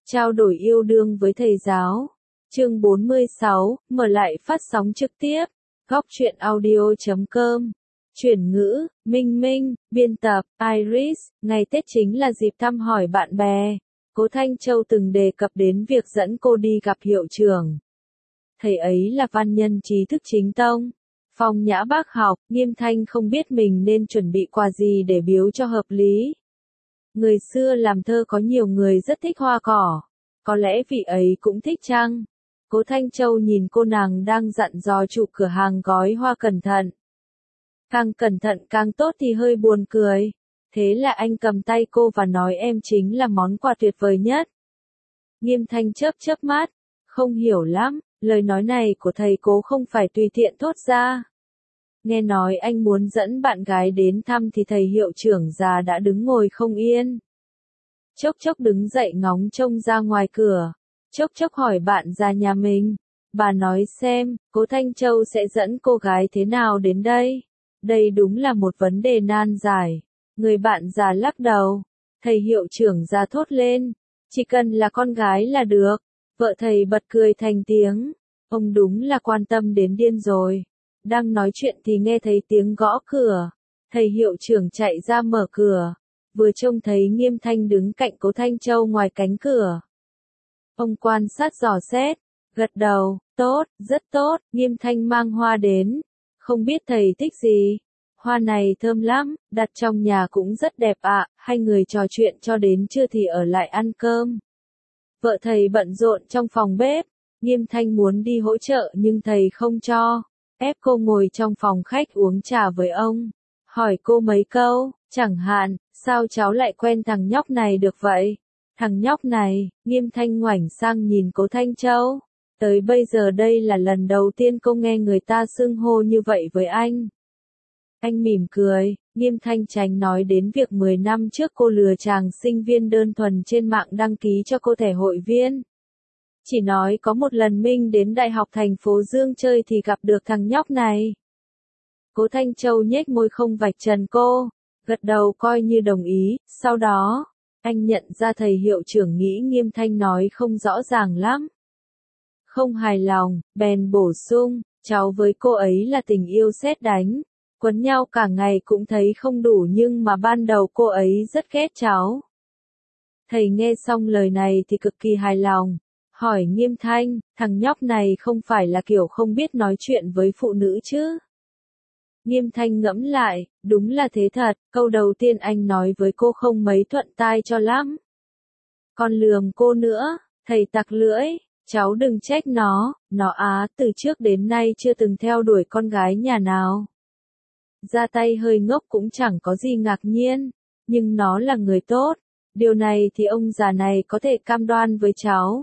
Trao đổi yêu đương với thầy giáo. Chương 46, mở lại phát sóng trực tiếp. Góc truyện audio.com. Chuyển ngữ, Minh Minh, biên tập, Iris. Ngày Tết chính là dịp thăm hỏi bạn bè. Cố Thanh Châu từng đề cập đến việc dẫn cô đi gặp hiệu trưởng. Thầy ấy là văn nhân trí thức chính tông. Phong nhã bác học, Nghiêm Thanh không biết mình nên chuẩn bị quà gì để biếu cho hợp lý. Người xưa làm thơ có nhiều người rất thích hoa cỏ. Có lẽ vị ấy cũng thích chăng? Cố Thanh Châu nhìn cô nàng đang dặn dò chủ cửa hàng gói hoa cẩn thận. Càng cẩn thận càng tốt thì hơi buồn cười. Thế là anh cầm tay cô và nói em chính là món quà tuyệt vời nhất. Nghiêm Thanh chớp chớp mắt. Không hiểu lắm, lời nói này của thầy Cố không phải tùy tiện thốt ra. Nghe nói anh muốn dẫn bạn gái đến thăm thì thầy hiệu trưởng già đã đứng ngồi không yên. Chốc chốc đứng dậy ngóng trông ra ngoài cửa. Chốc chốc hỏi bạn già nhà mình. Bà nói xem, Cố Thanh Châu sẽ dẫn cô gái thế nào đến đây? Đây đúng là một vấn đề nan giải. Người bạn già lắc đầu. Thầy hiệu trưởng già thốt lên. Chỉ cần là con gái là được. Vợ thầy bật cười thành tiếng. Ông đúng là quan tâm đến điên rồi. Đang nói chuyện thì nghe thấy tiếng gõ cửa. Thầy hiệu trưởng chạy ra mở cửa. Vừa trông thấy Nghiêm Thanh đứng cạnh Cố Thanh Châu ngoài cánh cửa. Ông quan sát dò xét, gật đầu, tốt, rất tốt, Nghiêm Thanh mang hoa đến. Không biết thầy thích gì? Hoa này thơm lắm, đặt trong nhà cũng rất đẹp ạ, hai người trò chuyện cho đến trưa thì ở lại ăn cơm. Vợ thầy bận rộn trong phòng bếp, Nghiêm Thanh muốn đi hỗ trợ nhưng thầy không cho. Ép cô ngồi trong phòng khách uống trà với ông. Hỏi cô mấy câu, chẳng hạn, sao cháu lại quen thằng nhóc này được vậy? Thằng nhóc này, Nghiêm Thanh ngoảnh sang nhìn Cố Thanh Châu. Tới bây giờ đây là lần đầu tiên cô nghe người ta xưng hô như vậy với anh. Anh mỉm cười, Nghiêm Thanh tránh nói đến việc 10 năm trước cô lừa chàng sinh viên đơn thuần trên mạng đăng ký cho cô thẻ hội viên. Chỉ nói có một lần Minh đến Đại học thành phố Dương chơi thì gặp được thằng nhóc này. Cố Thanh Châu nhếch môi không vạch trần cô, gật đầu coi như đồng ý, sau đó, anh nhận ra thầy hiệu trưởng nghĩ Nghiêm Thanh nói không rõ ràng lắm. Không hài lòng, bèn bổ sung, cháu với cô ấy là tình yêu sét đánh, quấn nhau cả ngày cũng thấy không đủ nhưng mà ban đầu cô ấy rất ghét cháu. Thầy nghe xong lời này thì cực kỳ hài lòng. Hỏi Nghiêm Thanh, thằng nhóc này không phải là kiểu không biết nói chuyện với phụ nữ chứ? Nghiêm Thanh ngẫm lại, đúng là thế thật, câu đầu tiên anh nói với cô không mấy thuận tai cho lắm. Còn lườm cô nữa, thầy tặc lưỡi, cháu đừng trách nó từ trước đến nay chưa từng theo đuổi con gái nhà nào. Ra tay hơi ngốc cũng chẳng có gì ngạc nhiên, nhưng nó là người tốt, điều này thì ông già này có thể cam đoan với cháu.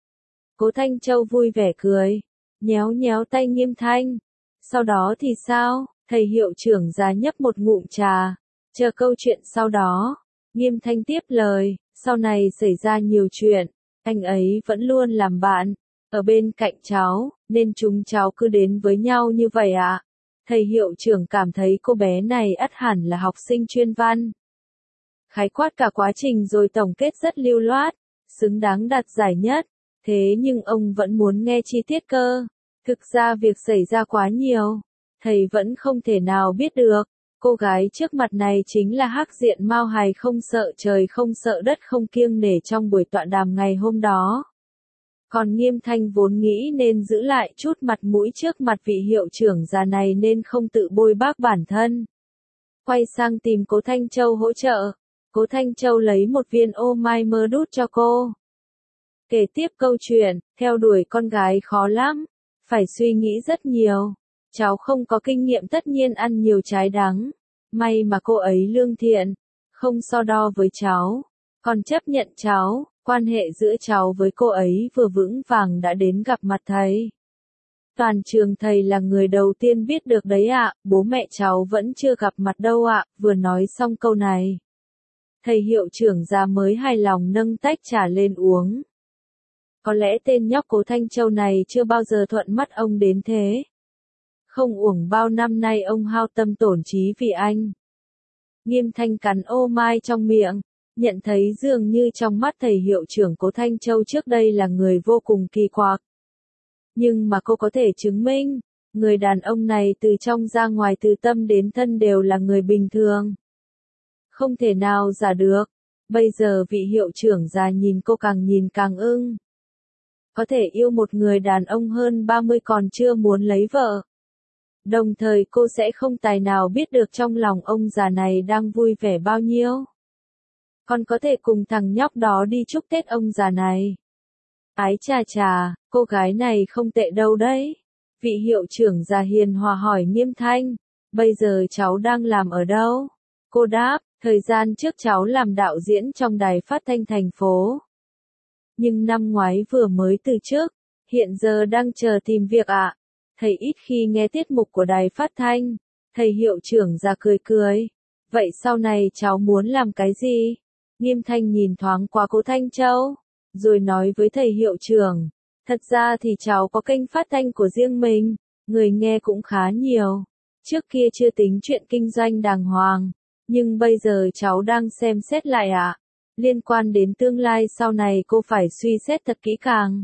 Cố Thanh Châu vui vẻ cười, nhéo nhéo tay Nghiêm Thanh. Sau đó thì sao? Thầy hiệu trưởng già nhấp một ngụm trà, chờ câu chuyện sau đó. Nghiêm Thanh tiếp lời, sau này xảy ra nhiều chuyện, anh ấy vẫn luôn làm bạn, ở bên cạnh cháu, nên chúng cháu cứ đến với nhau như vậy ạ. Thầy hiệu trưởng cảm thấy cô bé này ắt hẳn là học sinh chuyên văn. Khái quát cả quá trình rồi tổng kết rất lưu loát, xứng đáng đạt giải nhất. Thế nhưng ông vẫn muốn nghe chi tiết cơ. Thực ra việc xảy ra quá nhiều, thầy vẫn không thể nào biết được. Cô gái trước mặt này chính là hắc diện Mao Hài không sợ trời không sợ đất không kiêng nể trong buổi tọa đàm ngày hôm đó. Còn Nghiêm Thanh vốn nghĩ nên giữ lại chút mặt mũi trước mặt vị hiệu trưởng già này nên không tự bôi bác bản thân. Quay sang tìm Cố Thanh Châu hỗ trợ. Cố Thanh Châu lấy một viên ô mai mơ đút cho cô. Kể tiếp câu chuyện, theo đuổi con gái khó lắm, phải suy nghĩ rất nhiều. Cháu không có kinh nghiệm tất nhiên ăn nhiều trái đắng. May mà cô ấy lương thiện, không so đo với cháu, còn chấp nhận cháu, quan hệ giữa cháu với cô ấy vừa vững vàng đã đến gặp mặt thầy. Toàn trường thầy là người đầu tiên biết được đấy ạ, bố mẹ cháu vẫn chưa gặp mặt đâu ạ. Vừa nói xong câu này, thầy hiệu trưởng già mới hài lòng nâng tách trà lên uống. Có lẽ tên nhóc Cố Thanh Châu này chưa bao giờ thuận mắt ông đến thế. Không uổng bao năm nay ông hao tâm tổn trí vì anh. Nghiêm Thanh cắn ô mai trong miệng, Nhận thấy dường như trong mắt thầy hiệu trưởng Cố Thanh Châu trước đây là người vô cùng kỳ quặc. Nhưng mà cô có thể chứng minh, người đàn ông này từ trong ra ngoài từ tâm đến thân đều là người bình thường. Không thể nào giả được. Bây giờ vị hiệu trưởng già nhìn cô càng nhìn càng ưng. Có thể yêu một người đàn ông hơn 30 còn chưa muốn lấy vợ. Đồng thời cô sẽ không tài nào biết được trong lòng ông già này đang vui vẻ bao nhiêu. Còn có thể cùng thằng nhóc đó đi chúc Tết ông già này. Ái chà chà, cô gái này không tệ đâu đấy. Vị hiệu trưởng già hiền hòa hỏi Nghiêm Thanh, bây giờ cháu đang làm ở đâu? Cô đáp, thời gian trước cháu làm đạo diễn trong đài phát thanh thành phố. Nhưng năm ngoái vừa mới từ chức, hiện giờ đang chờ tìm việc ạ. Thầy ít khi nghe tiết mục của đài phát thanh. Thầy hiệu trưởng già cười cười. Vậy sau này cháu muốn làm cái gì? Nghiêm Thanh nhìn thoáng qua Cố Thanh Châu, rồi nói với thầy hiệu trưởng, thật ra thì cháu có kênh phát thanh của riêng mình, người nghe cũng khá nhiều. Trước kia chưa tính chuyện kinh doanh đàng hoàng, nhưng bây giờ cháu đang xem xét lại ạ. Liên quan đến tương lai sau này cô phải suy xét thật kỹ càng.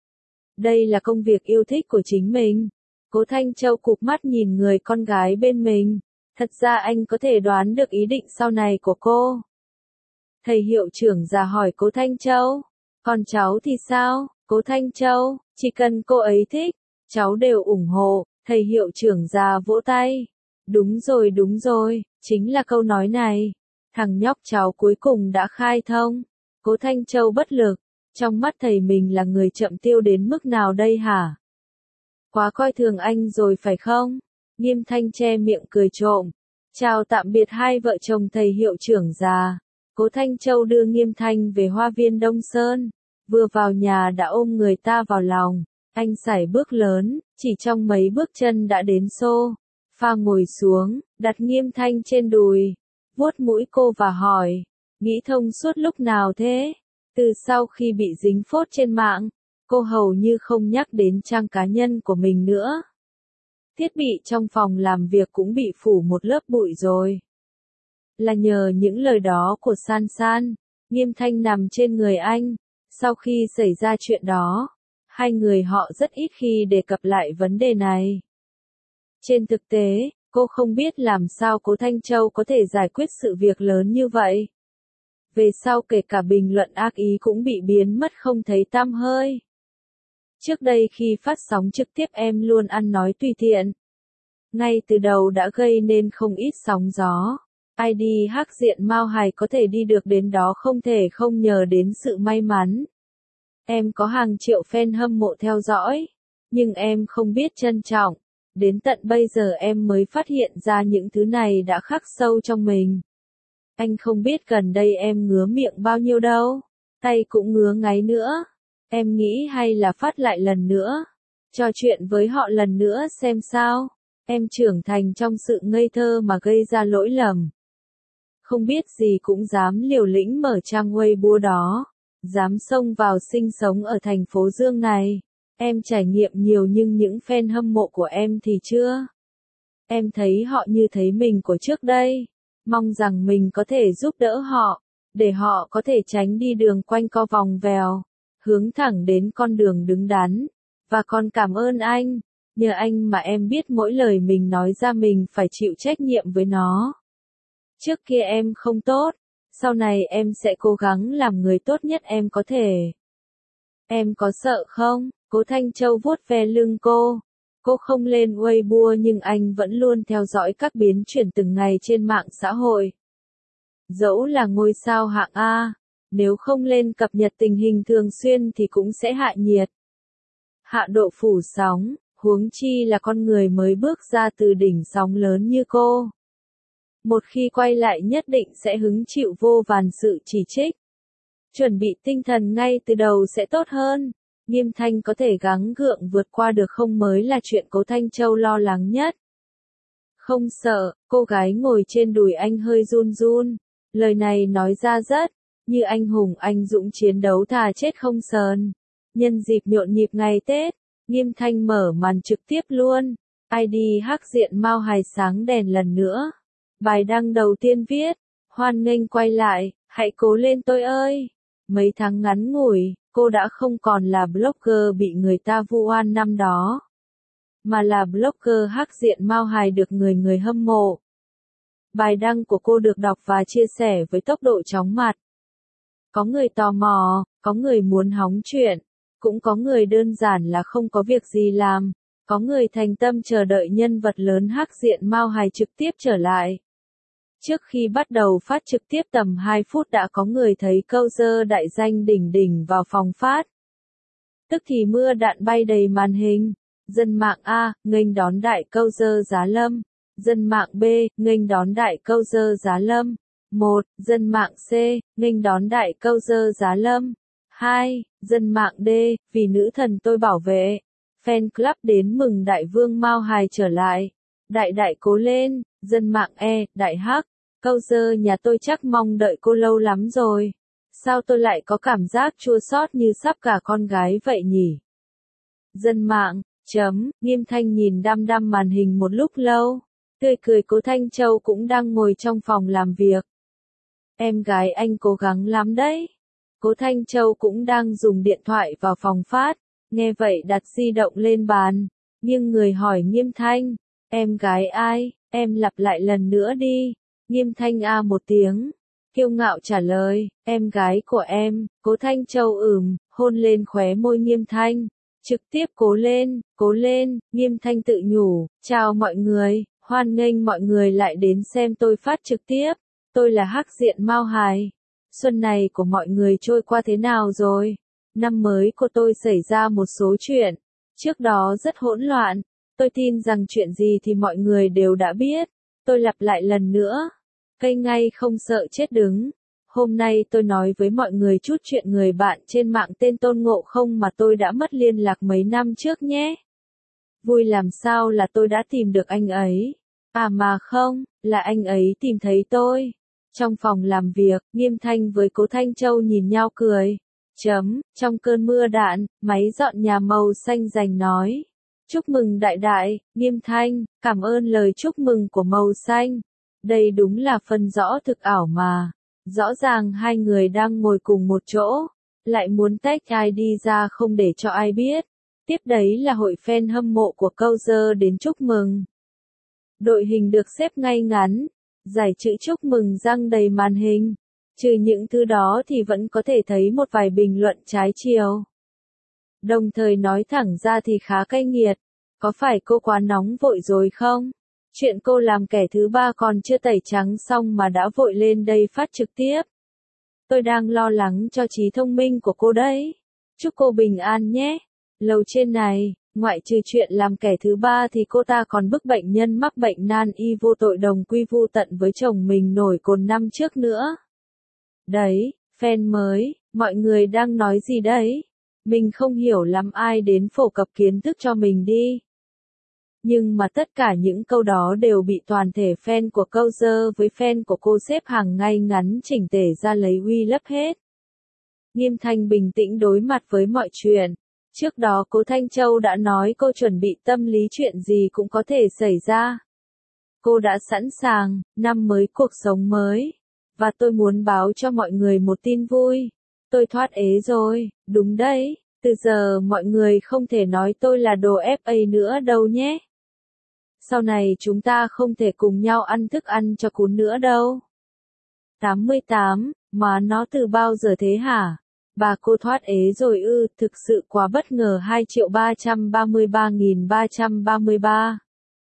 Đây là công việc yêu thích của chính mình. Cố Thanh Châu cụp mắt nhìn người con gái bên mình. Thật ra anh có thể đoán được ý định sau này của cô. Thầy hiệu trưởng già hỏi Cố Thanh Châu, còn cháu thì sao? Cố Thanh Châu, chỉ cần cô ấy thích, cháu đều ủng hộ. Thầy hiệu trưởng già vỗ tay. Đúng rồi, chính là câu nói này. Thằng nhóc cháu cuối cùng đã khai thông. Cố Thanh Châu bất lực. Trong mắt thầy mình là người chậm tiêu đến mức nào đây hả? Quá coi thường anh rồi phải không? Nghiêm Thanh che miệng cười trộm. Chào tạm biệt hai vợ chồng thầy hiệu trưởng già. Cố Thanh Châu đưa Nghiêm Thanh về hoa viên Đông Sơn. Vừa vào nhà đã ôm người ta vào lòng. Anh sải bước lớn, chỉ trong mấy bước chân đã đến sofa ngồi xuống, đặt Nghiêm Thanh trên đùi. Vuốt mũi cô và hỏi, nghĩ thông suốt lúc nào thế? Từ sau khi bị dính phốt trên mạng, cô hầu như không nhắc đến trang cá nhân của mình nữa. Thiết bị trong phòng làm việc cũng bị phủ một lớp bụi rồi. Là nhờ những lời đó của San San, Nghiêm Thanh nằm trên người anh. Sau khi xảy ra chuyện đó, hai người họ rất ít khi đề cập lại vấn đề này. Trên thực tế, cô không biết làm sao Cố Thanh Châu có thể giải quyết sự việc lớn như vậy. Về sau kể cả bình luận ác ý cũng bị biến mất không thấy tăm hơi. Trước đây khi phát sóng trực tiếp em luôn ăn nói tùy tiện. Ngay từ đầu đã gây nên không ít sóng gió. ID hắc diện Mao Hài có thể đi được đến đó không thể không nhờ đến sự may mắn. Em có hàng triệu fan hâm mộ theo dõi, nhưng em không biết trân trọng. Đến tận bây giờ em mới phát hiện ra những thứ này đã khắc sâu trong mình. Anh không biết gần đây em ngứa miệng bao nhiêu đâu, tay cũng ngứa ngáy nữa. Em nghĩ hay là phát lại lần nữa, trò chuyện với họ lần nữa xem sao. Em trưởng thành trong sự ngây thơ mà gây ra lỗi lầm. Không biết gì cũng dám liều lĩnh mở trang Weibo đó, dám xông vào sinh sống ở thành phố Dương này. Em trải nghiệm nhiều nhưng những fan hâm mộ của em thì chưa. Em thấy họ như thấy mình của trước đây. Mong rằng mình có thể giúp đỡ họ, để họ có thể tránh đi đường quanh co vòng vèo, hướng thẳng đến con đường đứng đắn. Và còn cảm ơn anh, nhờ anh mà em biết mỗi lời mình nói ra mình phải chịu trách nhiệm với nó. Trước kia em không tốt, sau này em sẽ cố gắng làm người tốt nhất em có thể. Em có sợ không? Cố Thanh Châu vuốt ve lưng cô. Cô không lên Weibo nhưng anh vẫn luôn theo dõi các biến chuyển từng ngày trên mạng xã hội. Dẫu là ngôi sao hạng A, nếu không lên cập nhật tình hình thường xuyên thì cũng sẽ hạ nhiệt. Hạ độ phủ sóng, huống chi là con người mới bước ra từ đỉnh sóng lớn như cô. Một khi quay lại nhất định sẽ hứng chịu vô vàn sự chỉ trích. Chuẩn bị tinh thần ngay từ đầu sẽ tốt hơn. Nghiêm Thanh có thể gắng gượng vượt qua được không mới là chuyện Cố Thanh Châu lo lắng nhất. Không sợ, cô gái ngồi trên đùi anh hơi run run. Lời này nói ra rất, như anh hùng anh dũng chiến đấu thà chết không sờn. Nhân dịp nhộn nhịp ngày Tết, Nghiêm Thanh mở màn trực tiếp luôn. ID hắc diện Mao Hài sáng đèn lần nữa. Bài đăng đầu tiên viết, hoan nghênh quay lại, Hãy cố lên tôi ơi. Mấy tháng ngắn ngủi, cô đã không còn là blogger bị người ta vu oan năm đó, mà là blogger hắc diện Mao Hài được người người hâm mộ. Bài đăng của cô được đọc và chia sẻ với tốc độ chóng mặt. Có người tò mò, có người muốn hóng chuyện, cũng có người đơn giản là không có việc gì làm, có người thành tâm chờ đợi nhân vật lớn hắc diện Mao Hài trực tiếp trở lại. Trước khi bắt đầu phát trực tiếp tầm 2 phút đã có người thấy câu dơ đại danh đỉnh đỉnh vào phòng phát. Tức thì mưa đạn bay đầy màn hình. Dân mạng A, nghênh đón đại câu dơ Giá Lâm. Dân mạng B, nghênh đón đại câu dơ Giá Lâm. 1. Dân mạng C, nghênh đón đại câu dơ Giá Lâm. 2. Dân mạng D, vì nữ thần tôi bảo vệ. Fan club đến mừng đại vương Mao Hài trở lại. Đại đại cố lên. Dân mạng E, đại hắc. Câu dơ nhà tôi chắc mong đợi cô lâu lắm rồi. Sao tôi lại có cảm giác chua xót như sắp cả con gái vậy nhỉ? Dân mạng, Nghiêm Thanh nhìn đăm đăm màn hình một lúc lâu. Tươi cười Cố Thanh Châu cũng đang ngồi trong phòng làm việc. Em gái anh cố gắng lắm đấy. Cố Thanh Châu cũng đang dùng điện thoại vào phòng phát. Nghe vậy đặt di động lên bàn. Nhưng người hỏi Nghiêm Thanh. Em gái ai? Em lặp lại lần nữa đi. Nghiêm Thanh a một tiếng. Kiêu ngạo trả lời. Em gái của em. Cố Thanh Châu hôn lên khóe môi Nghiêm Thanh. Trực tiếp cố lên, Nghiêm Thanh tự nhủ. Chào mọi người, hoan nghênh mọi người lại đến xem tôi phát trực tiếp. Tôi là hắc diện Mao Hài. Xuân này của mọi người trôi qua thế nào rồi? Năm mới của tôi xảy ra một số chuyện. Trước đó rất hỗn loạn. Tôi tin rằng chuyện gì thì mọi người đều đã biết. Tôi lặp lại lần nữa. Cây ngay không sợ chết đứng. Hôm nay tôi nói với mọi người chút chuyện người bạn trên mạng tên Tôn Ngộ Không mà tôi đã mất liên lạc mấy năm trước nhé. Vui làm sao là tôi đã tìm được anh ấy. À mà không, là anh ấy tìm thấy tôi. Trong phòng làm việc, Nghiêm Thanh với Cố Thanh Châu nhìn nhau cười. Trong cơn mưa đạn, máy dọn nhà màu xanh rành nói. Chúc mừng đại đại, Nghiêm Thanh, cảm ơn lời chúc mừng của màu xanh. Đây đúng là phân rõ thực ảo mà. Rõ ràng hai người đang ngồi cùng một chỗ, lại muốn tách ai đi ra không để cho ai biết. Tiếp đấy là hội fan hâm mộ của câu dơ đến chúc mừng. Đội hình được xếp ngay ngắn, giải chữ chúc mừng răng đầy màn hình. Trừ những thứ đó thì vẫn có thể thấy một vài bình luận trái chiều. Đồng thời nói thẳng ra thì khá cay nghiệt. Có phải cô quá nóng vội rồi không? Chuyện cô làm kẻ thứ ba còn chưa tẩy trắng xong mà đã vội lên đây phát trực tiếp. Tôi đang lo lắng cho trí thông minh của cô đấy. Chúc cô bình an nhé. Lầu trên này, ngoại trừ chuyện làm kẻ thứ ba thì cô ta còn bức bệnh nhân mắc bệnh nan y vô tội đồng quy vu tận với chồng mình nổi cồn năm trước nữa. Đấy, fan mới, mọi người đang nói gì đấy? Mình không hiểu lắm, ai đến phổ cập kiến thức cho mình đi. Nhưng mà tất cả những câu đó đều bị toàn thể fan của câu dơ với fan của cô xếp hàng ngay ngắn chỉnh tề ra lấy uy lấp hết. Nghiêm Thanh bình tĩnh đối mặt với mọi chuyện. Trước đó Cố Thanh Châu đã nói cô chuẩn bị tâm lý chuyện gì cũng có thể xảy ra. Cô đã sẵn sàng, năm mới cuộc sống mới. Và tôi muốn báo cho mọi người một tin vui. Tôi thoát ế rồi, đúng đấy, từ giờ mọi người không thể nói tôi là đồ FA nữa đâu nhé. Sau này chúng ta không thể cùng nhau ăn thức ăn cho cún nữa đâu. 88, mà nó từ bao giờ thế hả? Bà cô thoát ế rồi ư, thực sự quá bất ngờ. 2.333.333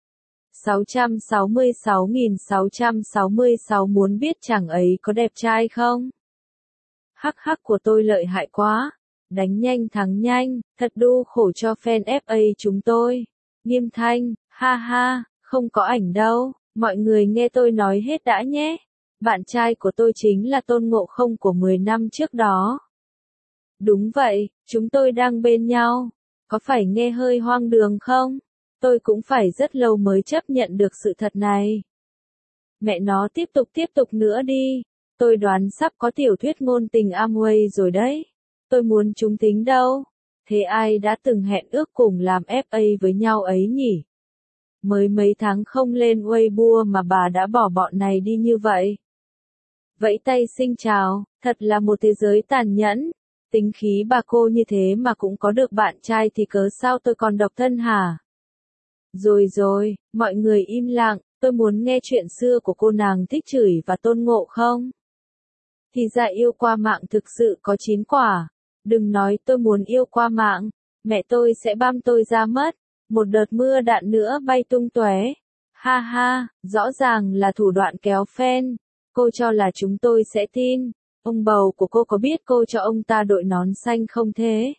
666.666 muốn biết chàng ấy có đẹp trai không? Hắc hắc của tôi lợi hại quá. Đánh nhanh thắng nhanh, thật đu khổ cho fan FA chúng tôi. Nghiêm Thanh, ha ha, không có ảnh đâu, mọi người nghe tôi nói hết đã nhé. Bạn trai của tôi chính là Tôn Ngộ Không của 10 năm trước đó. Đúng vậy, chúng tôi đang bên nhau. Có phải nghe hơi hoang đường không? Tôi cũng phải rất lâu mới chấp nhận được sự thật này. Mẹ nó tiếp tục nữa đi. Tôi đoán sắp có tiểu thuyết ngôn tình Amway rồi đấy. Tôi muốn chúng tính đâu. Thế ai đã từng hẹn ước cùng làm FA với nhau ấy nhỉ? Mới mấy tháng không lên Weibo mà bà đã bỏ bọn này đi như vậy. vẫy tay xin chào, thật là một thế giới tàn nhẫn. Tính khí bà cô như thế mà cũng có được bạn trai thì cớ sao tôi còn độc thân hả? Rồi rồi, mọi người im lặng, tôi muốn nghe chuyện xưa của cô nàng thích chửi và tôn ngộ không? Thì ra yêu qua mạng thực sự có 9 quả. Đừng nói tôi muốn yêu qua mạng, mẹ tôi sẽ băm tôi ra mất. Một đợt mưa đạn nữa bay tung tóe. Ha ha, rõ ràng là thủ đoạn kéo fan. Cô cho là chúng tôi sẽ tin. Ông bầu của cô có biết cô cho ông ta đội nón xanh không thế?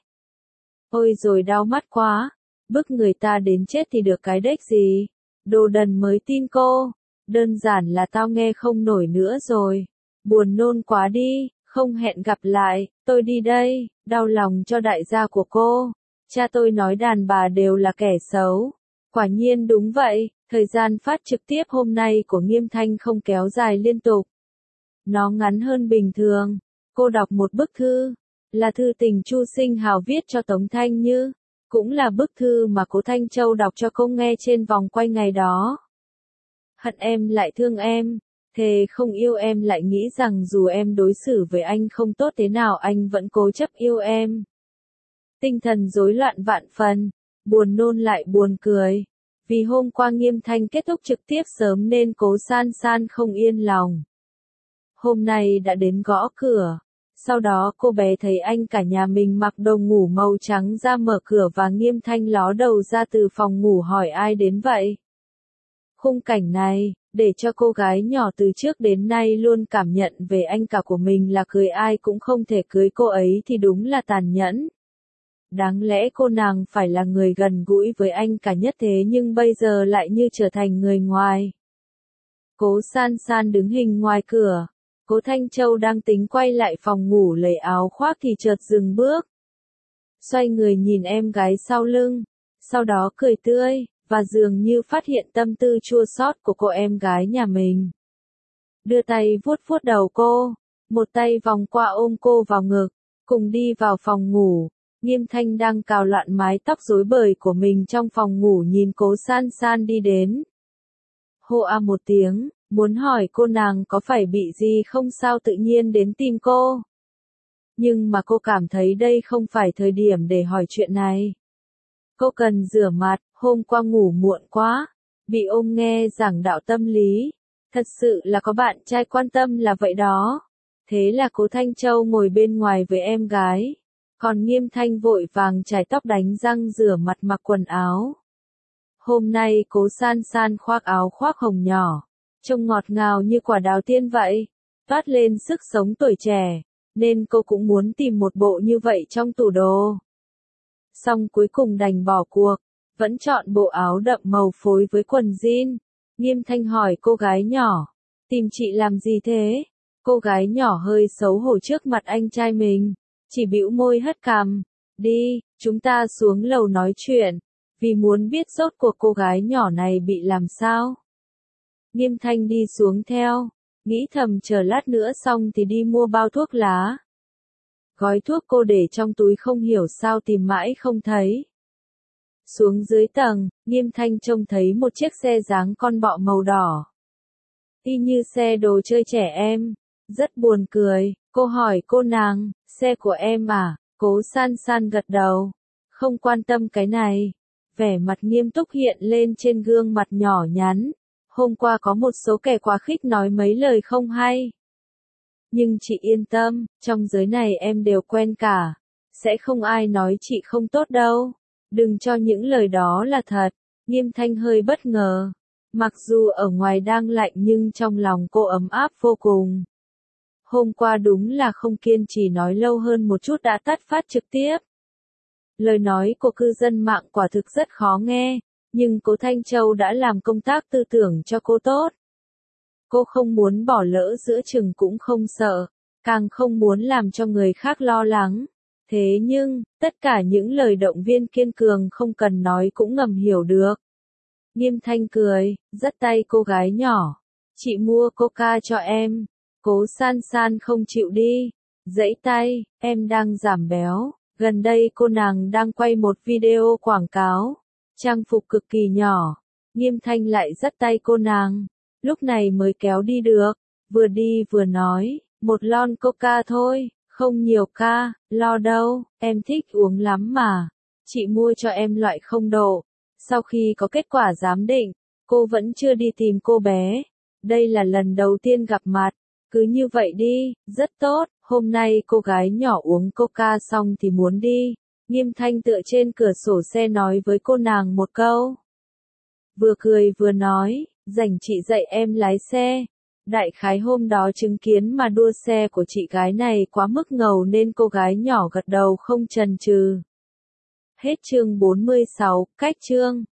Ôi rồi đau mắt quá. Bức người ta đến chết thì được cái đếch gì. Đồ đần mới tin cô. Đơn giản là tao nghe không nổi nữa rồi. Buồn nôn quá đi, không hẹn gặp lại, tôi đi đây, đau lòng cho đại gia của cô. Cha tôi nói đàn bà đều là kẻ xấu. Quả nhiên đúng vậy, thời gian phát trực tiếp hôm nay của Nghiêm Thanh không kéo dài liên tục. Nó ngắn hơn bình thường. Cô đọc một bức thư, là thư tình Chu Sinh Hào viết cho Tống Thanh Như, cũng là bức thư mà cố Thanh Châu đọc cho cô nghe trên vòng quay ngày đó. Hận em lại thương em, thề không yêu em lại nghĩ rằng dù em đối xử với anh không tốt thế nào anh vẫn cố chấp yêu em. Tinh thần rối loạn vạn phần, buồn nôn lại buồn cười. Vì hôm qua Nghiêm Thanh kết thúc trực tiếp sớm nên cố San San không yên lòng. Hôm nay đã đến gõ cửa. Sau đó cô bé thấy anh cả nhà mình mặc đồ ngủ màu trắng ra mở cửa và Nghiêm Thanh ló đầu ra từ phòng ngủ hỏi ai đến vậy. Khung cảnh này, để cho cô gái nhỏ từ trước đến nay luôn cảm nhận về anh cả của mình là cưới ai cũng không thể cưới cô ấy thì đúng là tàn nhẫn. Đáng lẽ cô nàng phải là người gần gũi với anh cả nhất thế nhưng bây giờ lại như trở thành người ngoài. Cố San San đứng hình ngoài cửa. Cố Thanh Châu đang tính quay lại phòng ngủ lấy áo khoác thì chợt dừng bước. Xoay người nhìn em gái sau lưng, sau đó cười tươi, và dường như phát hiện tâm tư chua xót của cô em gái nhà mình. Đưa tay vuốt vuốt đầu cô, một tay vòng qua ôm cô vào ngực, cùng đi vào phòng ngủ. Nghiêm Thanh đang cào loạn mái tóc rối bời của mình trong phòng ngủ nhìn Cố San San đi đến. Hô a một tiếng, muốn hỏi cô nàng có phải bị gì không sao tự nhiên đến tìm cô. Nhưng mà cô cảm thấy đây không phải thời điểm để hỏi chuyện này. Cô cần rửa mặt, hôm qua ngủ muộn quá, bị ôm nghe giảng đạo tâm lý. Thật sự là có bạn trai quan tâm là vậy đó. Thế là Cố Thanh Châu ngồi bên ngoài với em gái. Còn Nghiêm Thanh vội vàng chải tóc đánh răng rửa mặt mặc quần áo. Hôm nay Cố San San khoác áo khoác hồng nhỏ, trông ngọt ngào như quả đào tiên vậy, toát lên sức sống tuổi trẻ, nên cô cũng muốn tìm một bộ như vậy trong tủ đồ. Xong cuối cùng đành bỏ cuộc, vẫn chọn bộ áo đậm màu phối với quần jean. Nghiêm Thanh hỏi cô gái nhỏ, tìm chị làm gì thế? Cô gái nhỏ hơi xấu hổ trước mặt anh trai mình, chỉ bĩu môi hất cằm, đi, chúng ta xuống lầu nói chuyện, vì muốn biết rốt cuộc cô gái nhỏ này bị làm sao. Nghiêm Thanh đi xuống theo, nghĩ thầm chờ lát nữa xong thì đi mua bao thuốc lá. Gói thuốc cô để trong túi không hiểu sao tìm mãi không thấy. Xuống dưới tầng, Nghiêm Thanh trông thấy một chiếc xe dáng con bọ màu đỏ. Y như xe đồ chơi trẻ em, rất buồn cười, cô hỏi cô nàng, xe của em à? Cố San San gật đầu, không quan tâm cái này. Vẻ mặt nghiêm túc hiện lên trên gương mặt nhỏ nhắn. Hôm qua có một số kẻ quá khích nói mấy lời không hay. Nhưng chị yên tâm, trong giới này em đều quen cả. Sẽ không ai nói chị không tốt đâu. Đừng cho những lời đó là thật. Nghiêm Thanh hơi bất ngờ. Mặc dù ở ngoài đang lạnh nhưng trong lòng cô ấm áp vô cùng. Hôm qua đúng là không kiên trì nói lâu hơn một chút đã tắt phát trực tiếp. Lời nói của cư dân mạng quả thực rất khó nghe, nhưng Cố Thanh Châu đã làm công tác tư tưởng cho cô tốt. Cô không muốn bỏ lỡ giữa chừng cũng không sợ, càng không muốn làm cho người khác lo lắng. Thế nhưng, tất cả những lời động viên kiên cường không cần nói cũng ngầm hiểu được. Nghiêm Thanh cười, dắt tay cô gái nhỏ. Chị mua coca cho em. Cố San San không chịu đi. Giãy tay, em đang giảm béo. Gần đây cô nàng đang quay một video quảng cáo. Trang phục cực kỳ nhỏ. Nghiêm Thanh lại dắt tay cô nàng. Lúc này mới kéo đi được. Vừa đi vừa nói, một lon coca thôi, không nhiều ca, lo đâu, em thích uống lắm mà. Chị mua cho em loại không độ. Sau khi có kết quả giám định, cô vẫn chưa đi tìm cô bé. Đây là lần đầu tiên gặp mặt. Cứ như vậy đi, rất tốt. Hôm nay cô gái nhỏ uống coca xong thì muốn đi. Nghiêm Thanh tựa trên cửa sổ xe nói với cô nàng một câu. Vừa cười vừa nói, rảnh chị dạy em lái xe. Đại khái hôm đó chứng kiến mà đua xe của chị gái này quá mức ngầu nên cô gái nhỏ gật đầu không chần chừ. Hết chương 46, cách chương.